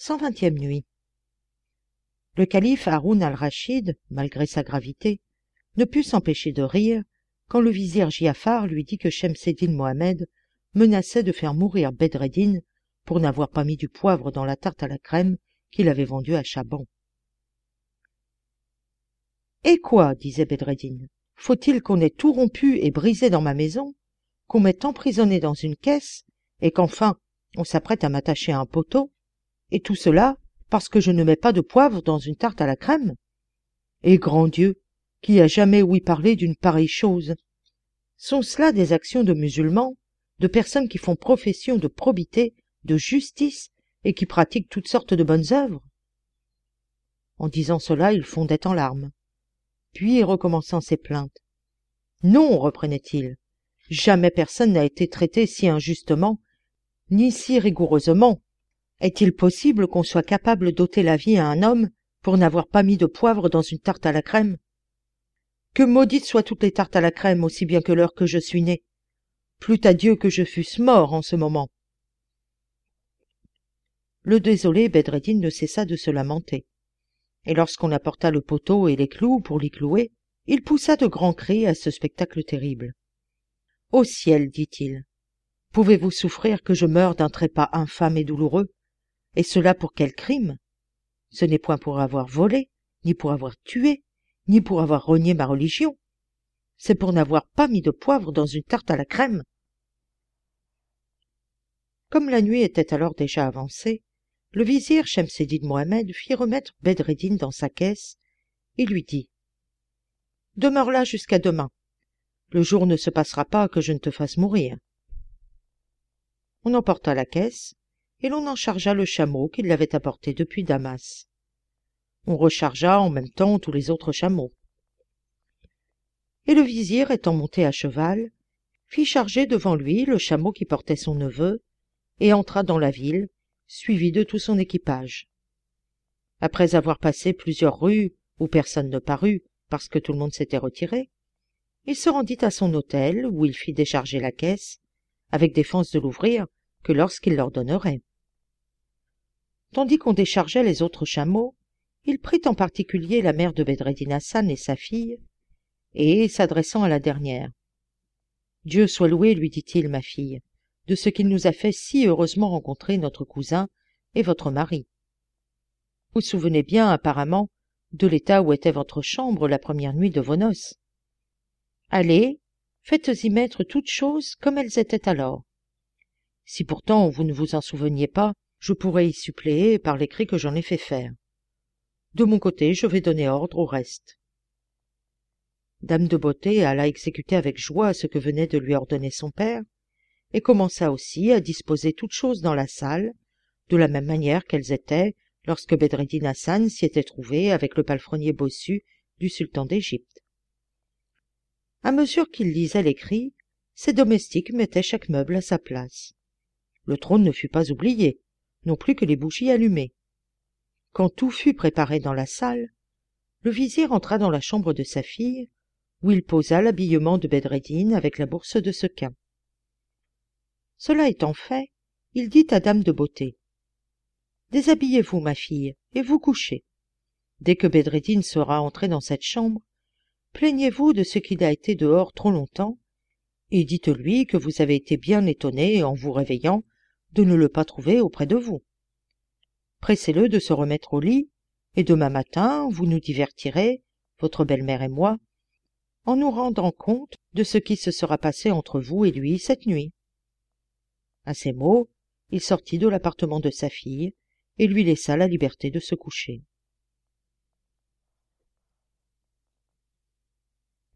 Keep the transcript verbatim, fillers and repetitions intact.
cent vingtième nuit. Le calife Haroun al-Rachid, malgré sa gravité, ne put s'empêcher de rire quand le vizir Giafar lui dit que Shemseddin Mohammed menaçait de faire mourir Bedreddin pour n'avoir pas mis du poivre dans la tarte à la crème qu'il avait vendue à Chaban. « Et quoi ?» disait Bedreddin. « Faut-il qu'on ait tout rompu et brisé dans ma maison, qu'on m'ait emprisonné dans une caisse, et qu'enfin on s'apprête à m'attacher à un poteau, et tout cela parce que je ne mets pas de poivre dans une tarte à la crème? Et grand Dieu, qui a jamais ouï parler d'une pareille chose? Sont cela des actions de musulmans, de personnes qui font profession de probité, de justice, et qui pratiquent toutes sortes de bonnes œuvres ?» En disant cela, il fondait en larmes. Puis, recommençant ses plaintes. « Non, reprenait-il, jamais personne n'a été traité si injustement, ni si rigoureusement. Est-il possible qu'on soit capable d'ôter la vie à un homme pour n'avoir pas mis de poivre dans une tarte à la crème? Que maudites soient toutes les tartes à la crème aussi bien que l'heure que je suis né. Plût à Dieu que je fusse mort en ce moment. » Le désolé Bedreddin ne cessa de se lamenter. Et lorsqu'on apporta le poteau et les clous pour l'y clouer, il poussa de grands cris à ce spectacle terrible. « Ô ciel, dit-il, pouvez-vous souffrir que je meure d'un trépas infâme et douloureux? Et cela pour quel crime? Ce n'est point pour avoir volé, ni pour avoir tué, ni pour avoir renié ma religion. C'est pour n'avoir pas mis de poivre dans une tarte à la crème. » Comme la nuit était alors déjà avancée, le vizir Shemseddin Mohammed fit remettre Bedreddin dans sa caisse et lui dit « Demeure là jusqu'à demain. Le jour ne se passera pas que je ne te fasse mourir. » On emporta la caisse et l'on en chargea le chameau qui l'avait apporté depuis Damas. On rechargea en même temps tous les autres chameaux. Et le vizir, étant monté à cheval, fit charger devant lui le chameau qui portait son neveu et entra dans la ville, suivi de tout son équipage. Après avoir passé plusieurs rues où personne ne parut parce que tout le monde s'était retiré, il se rendit à son hôtel où il fit décharger la caisse, avec défense de l'ouvrir que lorsqu'il l'ordonnerait. Tandis qu'on déchargeait les autres chameaux, il prit en particulier la mère de Bedreddin Hassan et sa fille, et, s'adressant à la dernière, « Dieu soit loué, lui dit-il, ma fille, de ce qu'il nous a fait si heureusement rencontrer notre cousin et votre mari. Vous vous souvenez bien, apparemment, de l'état où était votre chambre la première nuit de vos noces. Allez, faites-y mettre toutes choses comme elles étaient alors. Si pourtant vous ne vous en souveniez pas, je pourrais y suppléer par l'écrit que j'en ai fait faire. De mon côté, je vais donner ordre au reste. » Dame de Beauté alla exécuter avec joie ce que venait de lui ordonner son père, et commença aussi à disposer toutes choses dans la salle, de la même manière qu'elles étaient lorsque Bedreddin Hassan s'y était trouvé avec le palefrenier bossu du sultan d'Égypte. À mesure qu'il lisait l'écrit, ses domestiques mettaient chaque meuble à sa place. Le trône ne fut pas oublié, non plus que les bougies allumées. Quand tout fut préparé dans la salle, le vizir entra dans la chambre de sa fille, où il posa l'habillement de Bedreddin avec la bourse de sequins. Cela étant fait, il dit à Dame de Beauté, « Déshabillez-vous, ma fille, et vous couchez. Dès que Bedreddin sera entré dans cette chambre, plaignez-vous de ce qu'il a été dehors trop longtemps, et dites-lui que vous avez été bien étonné, en vous réveillant, de ne le pas trouver auprès de vous. Pressez-le de se remettre au lit, et demain matin vous nous divertirez, votre belle-mère et moi, en nous rendant compte de ce qui se sera passé entre vous et lui cette nuit. » À ces mots, il sortit de l'appartement de sa fille et lui laissa la liberté de se coucher.